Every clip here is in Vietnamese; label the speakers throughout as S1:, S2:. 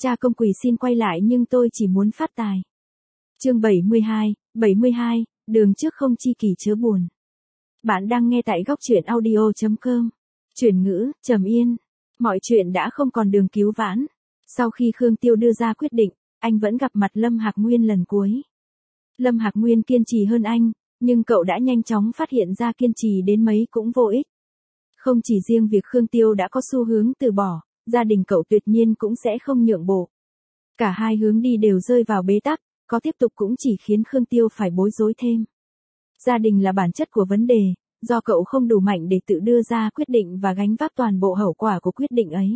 S1: Cha công quỳ xin quay lại nhưng tôi chỉ muốn phát tài. Chương 72, đường trước không chi kỷ chớ buồn. Bạn đang nghe tại góc truyện audio.com. Chuyển ngữ, trầm yên. Mọi chuyện đã không còn đường cứu vãn. Sau khi Khương Tiêu đưa ra quyết định, anh vẫn gặp mặt Lâm Hạc Nguyên lần cuối. Lâm Hạc Nguyên kiên trì hơn anh, nhưng cậu đã nhanh chóng phát hiện ra kiên trì đến mấy cũng vô ích. Không chỉ riêng việc Khương Tiêu đã có xu hướng từ bỏ, gia đình cậu tuyệt nhiên cũng sẽ không nhượng bộ. Cả hai hướng đi đều rơi vào bế tắc, có tiếp tục cũng chỉ khiến Khương Tiêu phải bối rối thêm. Gia đình là bản chất của vấn đề, do cậu không đủ mạnh để tự đưa ra quyết định và gánh vác toàn bộ hậu quả của quyết định ấy.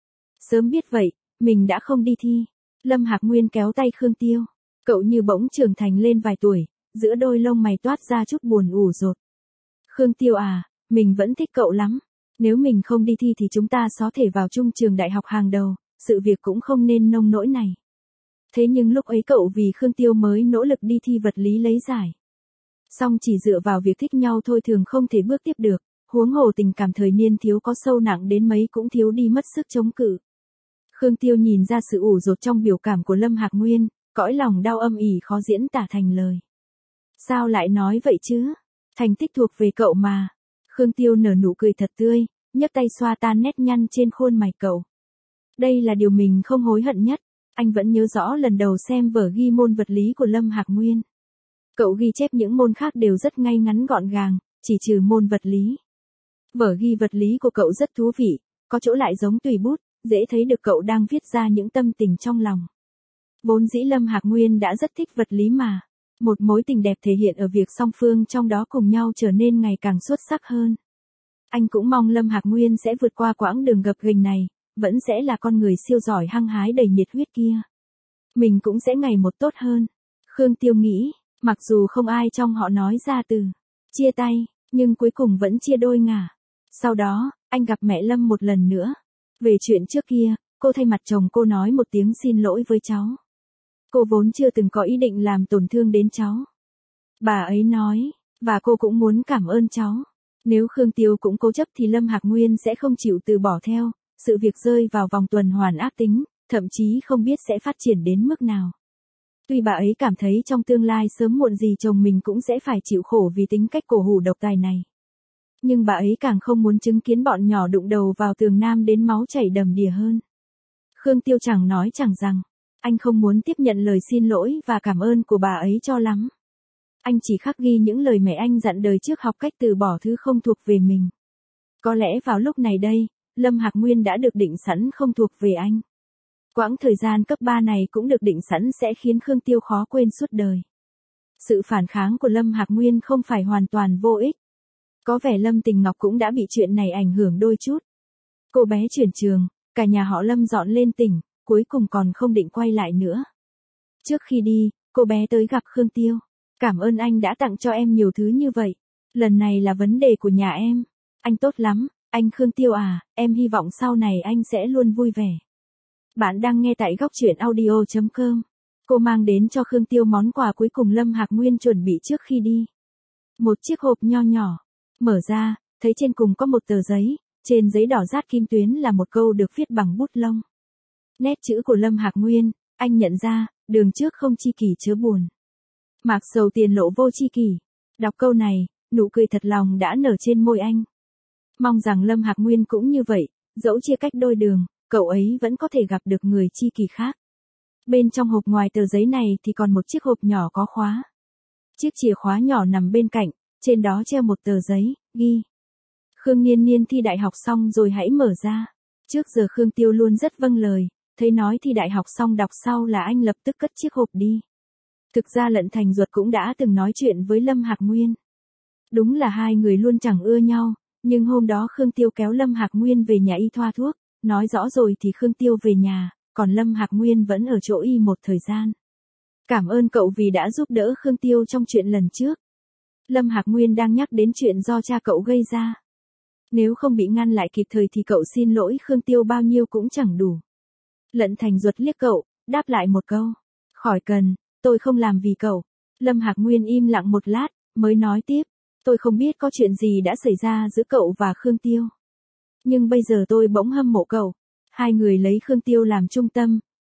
S1: Sớm biết vậy, mình đã không đi thi. Lâm Hạc Nguyên kéo tay Khương Tiêu. Cậu như bỗng trưởng thành lên vài tuổi, giữa đôi lông mày toát ra chút buồn ủ rột. Khương Tiêu à, mình vẫn thích cậu lắm. Nếu mình không đi thi thì chúng ta có thể vào chung trường đại học hàng đầu, sự việc cũng không nên nông nỗi này. Thế nhưng lúc ấy cậu vì Khương Tiêu mới nỗ lực đi thi vật lý lấy giải. Song chỉ dựa vào việc thích nhau thôi thường không thể bước tiếp được, huống hồ tình cảm thời niên thiếu có sâu nặng đến mấy cũng thiếu đi mất sức chống cự. Khương Tiêu nhìn ra sự ủ rột trong biểu cảm của Lâm Hạc Nguyên, cõi lòng đau âm ỉ khó diễn tả thành lời. Sao lại nói vậy chứ? Thành tích thuộc về cậu mà. Khương Tiêu nở nụ cười thật tươi, nhấc tay xoa tan nét nhăn trên khuôn mày cậu. Đây là điều mình không hối hận nhất. Anh vẫn nhớ rõ lần đầu xem vở ghi môn vật lý của Lâm Hạc Nguyên. Cậu ghi chép những môn khác đều rất ngay ngắn gọn gàng, chỉ trừ môn vật lý. Vở ghi vật lý của cậu rất thú vị, có chỗ lại giống tùy bút, dễ thấy được cậu đang viết ra những tâm tình trong lòng. Vốn dĩ Lâm Hạc Nguyên đã rất thích vật lý mà. Một mối tình đẹp thể hiện ở việc song phương trong đó cùng nhau trở nên ngày càng xuất sắc hơn. Anh cũng mong Lâm Hạc Nguyên sẽ vượt qua quãng đường gập ghềnh này, vẫn sẽ là con người siêu giỏi hăng hái đầy nhiệt huyết kia. Mình cũng sẽ ngày một tốt hơn. Khương Tiêu nghĩ, mặc dù không ai trong họ nói ra từ chia tay, nhưng cuối cùng vẫn chia đôi ngả. Sau đó, anh gặp mẹ Lâm một lần nữa. Về chuyện trước kia, cô thay mặt chồng cô nói một tiếng xin lỗi với cháu. Cô vốn chưa từng có ý định làm tổn thương đến cháu. Bà ấy nói, và cô cũng muốn cảm ơn cháu. Nếu Khương Tiêu cũng cố chấp thì Lâm Hạc Nguyên sẽ không chịu từ bỏ theo. Sự việc rơi vào vòng tuần hoàn ác tính, thậm chí không biết sẽ phát triển đến mức nào. Tuy bà ấy cảm thấy trong tương lai sớm muộn gì chồng mình cũng sẽ phải chịu khổ vì tính cách cổ hủ độc tài này. Nhưng bà ấy càng không muốn chứng kiến bọn nhỏ đụng đầu vào tường nam đến máu chảy đầm đìa hơn. Khương Tiêu chẳng nói chẳng rằng, anh không muốn tiếp nhận lời xin lỗi và cảm ơn của bà ấy cho lắm. Anh chỉ khắc ghi những lời mẹ anh dặn đời trước học cách từ bỏ thứ không thuộc về mình. Có lẽ vào lúc này đây, Lâm Hạc Nguyên đã được định sẵn không thuộc về anh. Quãng thời gian cấp 3 này cũng được định sẵn sẽ khiến Khương Tiêu khó quên suốt đời. Sự phản kháng của Lâm Hạc Nguyên không phải hoàn toàn vô ích. Có vẻ Lâm Tình Ngọc cũng đã bị chuyện này ảnh hưởng đôi chút. Cô bé chuyển trường, cả nhà họ Lâm dọn lên tỉnh, cuối cùng còn không định quay lại nữa. Trước khi đi, cô bé tới gặp Khương Tiêu. Cảm ơn anh đã tặng cho em nhiều thứ như vậy. Lần này là vấn đề của nhà em. Anh tốt lắm, anh Khương Tiêu à, em hy vọng sau này anh sẽ luôn vui vẻ. Bạn đang nghe tại góc truyện audio.com. Cô mang đến cho Khương Tiêu món quà cuối cùng Lâm Hạc Nguyên chuẩn bị trước khi đi. Một chiếc hộp nho nhỏ. Mở ra, thấy trên cùng có một tờ giấy, trên giấy đỏ dát kim tuyến là một câu được viết bằng bút lông. Nét chữ của Lâm Hạc Nguyên, anh nhận ra, đường trước không chi kỷ chớ buồn. Mạc sầu tiền lộ vô chi kỷ. Đọc câu này, nụ cười thật lòng đã nở trên môi anh. Mong rằng Lâm Hạc Nguyên cũng như vậy, dẫu chia cách đôi đường, cậu ấy vẫn có thể gặp được người chi kỷ khác. Bên trong hộp ngoài tờ giấy này thì còn một chiếc hộp nhỏ có khóa. Chiếc chìa khóa nhỏ nằm bên cạnh, trên đó treo một tờ giấy, ghi. Khương Niên Niên thi đại học xong rồi hãy mở ra. Trước giờ Khương Tiêu luôn rất vâng lời, thấy nói thi đại học xong đọc sau là anh lập tức cất chiếc hộp đi. Thực ra Lận Thành Duật cũng đã từng nói chuyện với Lâm Hạc Nguyên. Đúng là hai người luôn chẳng ưa nhau, nhưng hôm đó Khương Tiêu kéo Lâm Hạc Nguyên về nhà y thoa thuốc, nói rõ rồi thì Khương Tiêu về nhà, còn Lâm Hạc Nguyên vẫn ở chỗ y một thời gian. Cảm ơn cậu vì đã giúp đỡ Khương Tiêu trong chuyện lần trước. Lâm Hạc Nguyên đang nhắc đến chuyện do cha cậu gây ra. Nếu không bị ngăn lại kịp thời thì cậu xin lỗi Khương Tiêu bao nhiêu cũng chẳng đủ. Lận Thành Duật liếc cậu, đáp lại một câu. Khỏi cần, tôi không làm vì cậu. Lâm Hạc Nguyên im lặng một lát, mới nói tiếp. Tôi không biết có chuyện gì đã xảy ra giữa cậu và Khương Tiêu. Nhưng bây giờ tôi bỗng hâm mộ cậu. Hai người lấy Khương Tiêu làm trung tâm,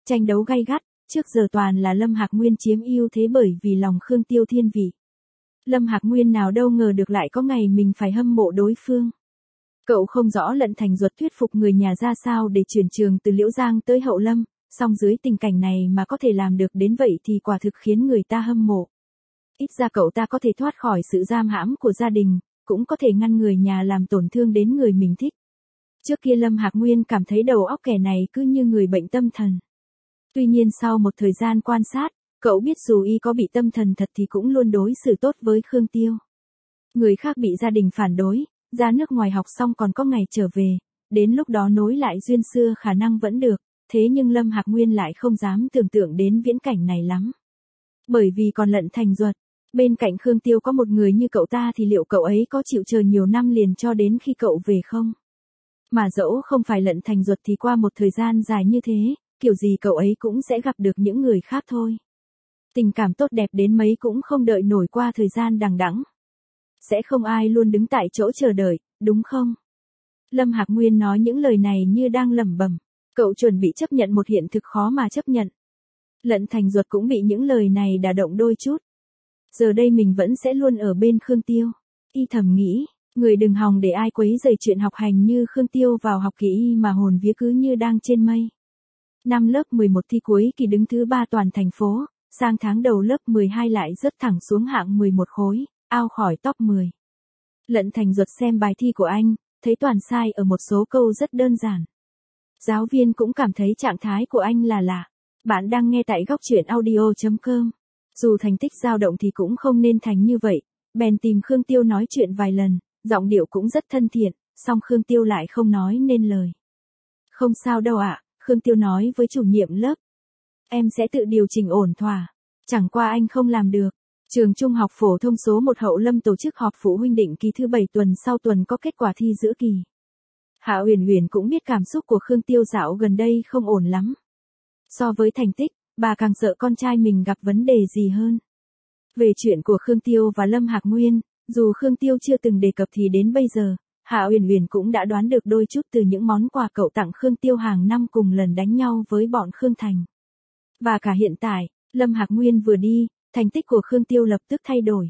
S1: Tranh đấu gay gắt, trước giờ toàn là Lâm Hạc Nguyên chiếm ưu thế bởi vì lòng Khương Tiêu thiên vị. Lâm Hạc Nguyên nào đâu ngờ được lại có ngày mình phải hâm mộ đối phương. Cậu không rõ Lận Thành Duật thuyết phục người nhà ra sao để chuyển trường từ Liễu Giang tới Hậu Lâm, song dưới tình cảnh này mà có thể làm được đến vậy thì quả thực khiến người ta hâm mộ. Ít ra cậu ta có thể thoát khỏi sự giam hãm của gia đình, cũng có thể ngăn người nhà làm tổn thương đến người mình thích. Trước kia Lâm Hạc Nguyên cảm thấy đầu óc kẻ này cứ như người bệnh tâm thần. Tuy nhiên sau một thời gian quan sát, cậu biết dù y có bị tâm thần thật thì cũng luôn đối xử tốt với Khương Tiêu. Người khác bị gia đình phản đối, ra nước ngoài học xong còn có ngày trở về, đến lúc đó nối lại duyên xưa khả năng vẫn được, thế nhưng Lâm Hạc Nguyên lại không dám tưởng tượng đến viễn cảnh này lắm. Bởi vì còn Lận Thành Duật, bên cạnh Khương Tiêu có một người như cậu ta thì liệu cậu ấy có chịu chờ nhiều năm liền cho đến khi cậu về không? Mà dẫu không phải Lận Thành Duật thì qua một thời gian dài như thế, kiểu gì cậu ấy cũng sẽ gặp được những người khác thôi. Tình cảm tốt đẹp đến mấy cũng không đợi nổi qua thời gian đằng đẵng. Sẽ không ai luôn đứng tại chỗ chờ đợi, đúng không? Lâm Hạc Nguyên nói những lời này như đang lẩm bẩm. Cậu chuẩn bị chấp nhận một hiện thực khó mà chấp nhận. Lận Thành Duật cũng bị những lời này đả động đôi chút. Giờ đây mình vẫn sẽ luôn ở bên Khương Tiêu. Y thầm nghĩ, người đừng hòng để ai quấy rầy chuyện học hành như Khương Tiêu vào học kỳ y mà hồn vía cứ như đang trên mây. Năm lớp 11 thi cuối kỳ đứng thứ 3 toàn thành phố, sang tháng đầu lớp 12 lại rớt thẳng xuống hạng 11 khối, out khỏi top 10. Lận Thành Duật xem bài thi của anh, thấy toàn sai ở một số câu rất đơn giản. Giáo viên cũng cảm thấy trạng thái của anh là lạ. Bạn đang nghe tại góc truyện audio.com. Dù thành tích dao động thì cũng không nên thành như vậy, bèn tìm Khương Tiêu nói chuyện vài lần, giọng điệu cũng rất thân thiện, song Khương Tiêu lại không nói nên lời. Không sao đâu ạ, Khương Tiêu nói với chủ nhiệm lớp. Em sẽ tự điều chỉnh ổn thỏa, chẳng qua anh không làm được. Trường Trung học phổ thông số 1 Hậu Lâm tổ chức họp phụ huynh định kỳ thứ 7 tuần sau tuần có kết quả thi giữa kỳ. Hạ Uyển Uyển cũng biết cảm xúc của Khương Tiêu dạo gần đây không ổn lắm. So với thành tích, bà càng sợ con trai mình gặp vấn đề gì hơn. Về chuyện của Khương Tiêu và Lâm Hạc Nguyên, dù Khương Tiêu chưa từng đề cập thì đến bây giờ, Hạ Uyển Uyển cũng đã đoán được đôi chút từ những món quà cậu tặng Khương Tiêu hàng năm cùng lần đánh nhau với bọn Khương Thành. Và cả hiện tại, Lâm Hạc Nguyên vừa đi, thành tích của Khương Tiêu lập tức thay đổi.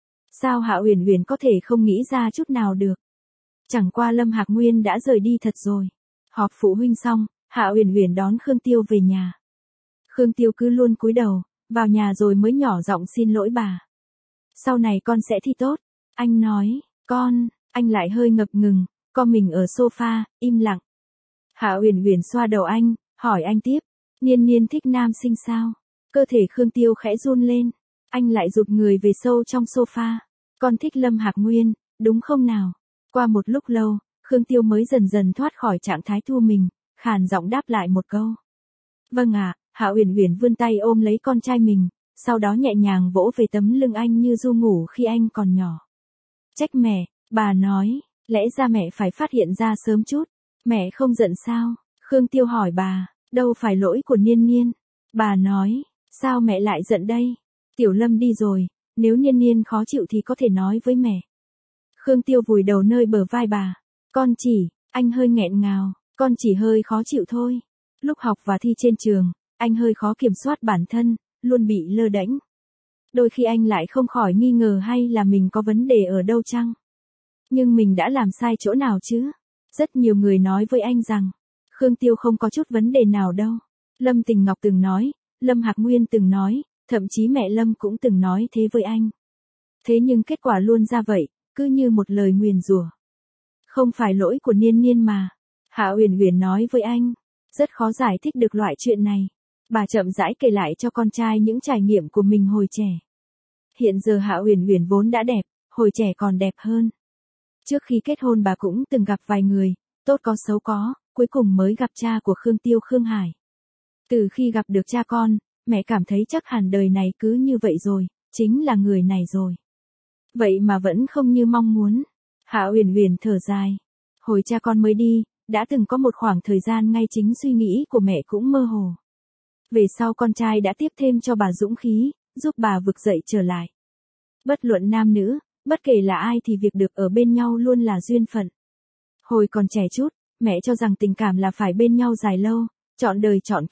S1: Sao Hạ Uyển Uyển có thể không nghĩ ra chút nào được? Chẳng qua Lâm Hạc Nguyên đã rời đi thật rồi. Họp phụ huynh xong, Hạ Uyển Uyển đón Khương Tiêu về nhà. Khương Tiêu cứ luôn cúi đầu, vào nhà rồi mới nhỏ giọng xin lỗi bà. Sau này con sẽ thi tốt, anh nói, con, anh lại hơi ngập ngừng, co mình ở sofa, im lặng. Hạ Uyển Uyển xoa đầu anh, hỏi anh tiếp, Niên Niên thích nam sinh sao? Cơ thể Khương Tiêu khẽ run lên, anh lại rụt người về sâu trong sofa. Con thích Lâm Hạc Nguyên, đúng không nào? Qua một lúc lâu, Khương Tiêu mới dần dần thoát khỏi trạng thái thu mình, khàn giọng đáp lại một câu. Vâng ạ, Hạ Uyển Uyển vươn tay ôm lấy con trai mình, sau đó nhẹ nhàng vỗ về tấm lưng anh như ru ngủ khi anh còn nhỏ. Trách mẹ, bà nói, lẽ ra mẹ phải phát hiện ra sớm chút. Mẹ không giận sao? Khương Tiêu hỏi bà, đâu phải lỗi của Niên Niên. Bà nói, sao mẹ lại giận đây? Tiểu Lâm đi rồi, nếu Niên Niên khó chịu thì có thể nói với mẹ. Khương Tiêu vùi đầu nơi bờ vai bà. Con chỉ, anh hơi nghẹn ngào, con chỉ hơi khó chịu thôi. Lúc học và thi trên trường, anh hơi khó kiểm soát bản thân, luôn bị lơ đễnh. Đôi khi anh lại không khỏi nghi ngờ hay là mình có vấn đề ở đâu chăng? Nhưng mình đã làm sai chỗ nào chứ? Rất nhiều người nói với anh rằng, Khương Tiêu không có chút vấn đề nào đâu. Lâm Tình Ngọc từng nói, Lâm Hạc Nguyên từng nói, thậm chí mẹ Lâm cũng từng nói thế với anh. Thế nhưng kết quả luôn ra vậy, cứ như một lời nguyền rủa. Không phải lỗi của Niên Niên mà. Hạ Uyển Uyển nói với anh, rất khó giải thích được loại chuyện này. Bà chậm rãi kể lại cho con trai những trải nghiệm của mình hồi trẻ. Hiện giờ Hạ Uyển Uyển vốn đã đẹp, hồi trẻ còn đẹp hơn. Trước khi kết hôn bà cũng từng gặp vài người, tốt có xấu có, cuối cùng mới gặp cha của Khương Tiêu Khương Hải. Từ khi gặp được cha con, mẹ cảm thấy chắc hẳn đời này cứ như vậy rồi, chính là người này rồi. Vậy mà vẫn không như mong muốn. Hạ Uyển Uyển thở dài. Hồi cha con mới đi, đã từng có một khoảng thời gian ngay chính suy nghĩ của mẹ cũng mơ hồ. Về sau con trai đã tiếp thêm cho bà dũng khí, giúp bà vực dậy trở lại. Bất luận nam nữ, bất kể là ai thì việc được ở bên nhau luôn là duyên phận. Hồi còn trẻ chút, mẹ cho rằng tình cảm là phải bên nhau dài lâu, trọn đời trọn kiếp,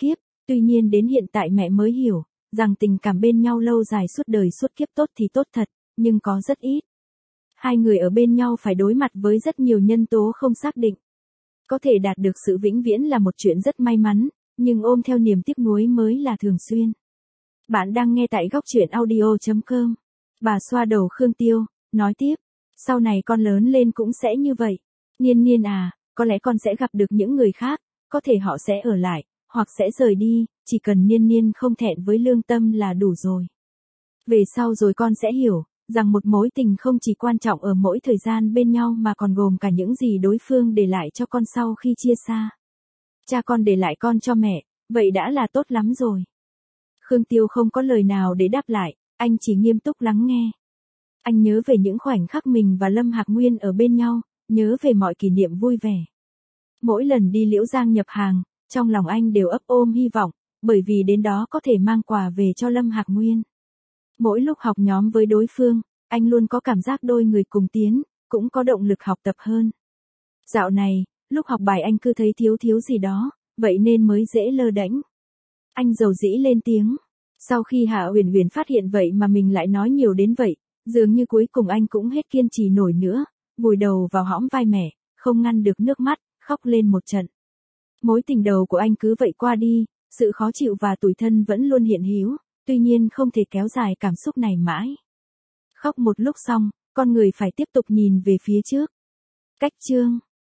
S1: Tuy nhiên đến hiện tại mẹ mới hiểu, rằng tình cảm bên nhau lâu dài suốt đời suốt kiếp tốt thì tốt thật, nhưng có rất ít. Hai người ở bên nhau phải đối mặt với rất nhiều nhân tố không xác định. Có thể đạt được sự vĩnh viễn là một chuyện rất may mắn, nhưng ôm theo niềm tiếc nuối mới là thường xuyên. Bạn đang nghe tại góc truyện audio.com. Bà xoa đầu Khương Tiêu, nói tiếp, sau này con lớn lên cũng sẽ như vậy. Niên Niên à, có lẽ con sẽ gặp được những người khác, có thể họ sẽ ở lại, hoặc sẽ rời đi, chỉ cần Niên Niên không thẹn với lương tâm là đủ rồi. Về sau rồi con sẽ hiểu, rằng một mối tình không chỉ quan trọng ở mỗi thời gian bên nhau mà còn gồm cả những gì đối phương để lại cho con sau khi chia xa. Cha con để lại con cho mẹ, vậy đã là tốt lắm rồi. Khương Tiêu không có lời nào để đáp lại, anh chỉ nghiêm túc lắng nghe. Anh nhớ về những khoảnh khắc mình và Lâm Hạc Nguyên ở bên nhau, nhớ về mọi kỷ niệm vui vẻ. Mỗi lần đi Liễu Giang nhập hàng, trong lòng anh đều ấp ôm hy vọng, bởi vì đến đó có thể mang quà về cho Lâm Hạc Nguyên. Mỗi lúc học nhóm với đối phương, anh luôn có cảm giác đôi người cùng tiến, cũng có động lực học tập hơn. Dạo này, lúc học bài anh cứ thấy thiếu gì đó, vậy nên mới dễ lơ đễnh. Anh dầu dĩ lên tiếng. Sau khi Hạ Uyển Uyển phát hiện vậy mà mình lại nói nhiều đến vậy, dường như cuối cùng anh cũng hết kiên trì nổi nữa, vùi đầu vào hõm vai mẹ, không ngăn được nước mắt, khóc lên một trận. Mối tình đầu của anh cứ vậy qua đi, sự khó chịu và tủi thân vẫn luôn hiện hữu, tuy nhiên không thể kéo dài cảm xúc này mãi. Khóc một lúc xong, con người phải tiếp tục nhìn về phía trước. Cách chương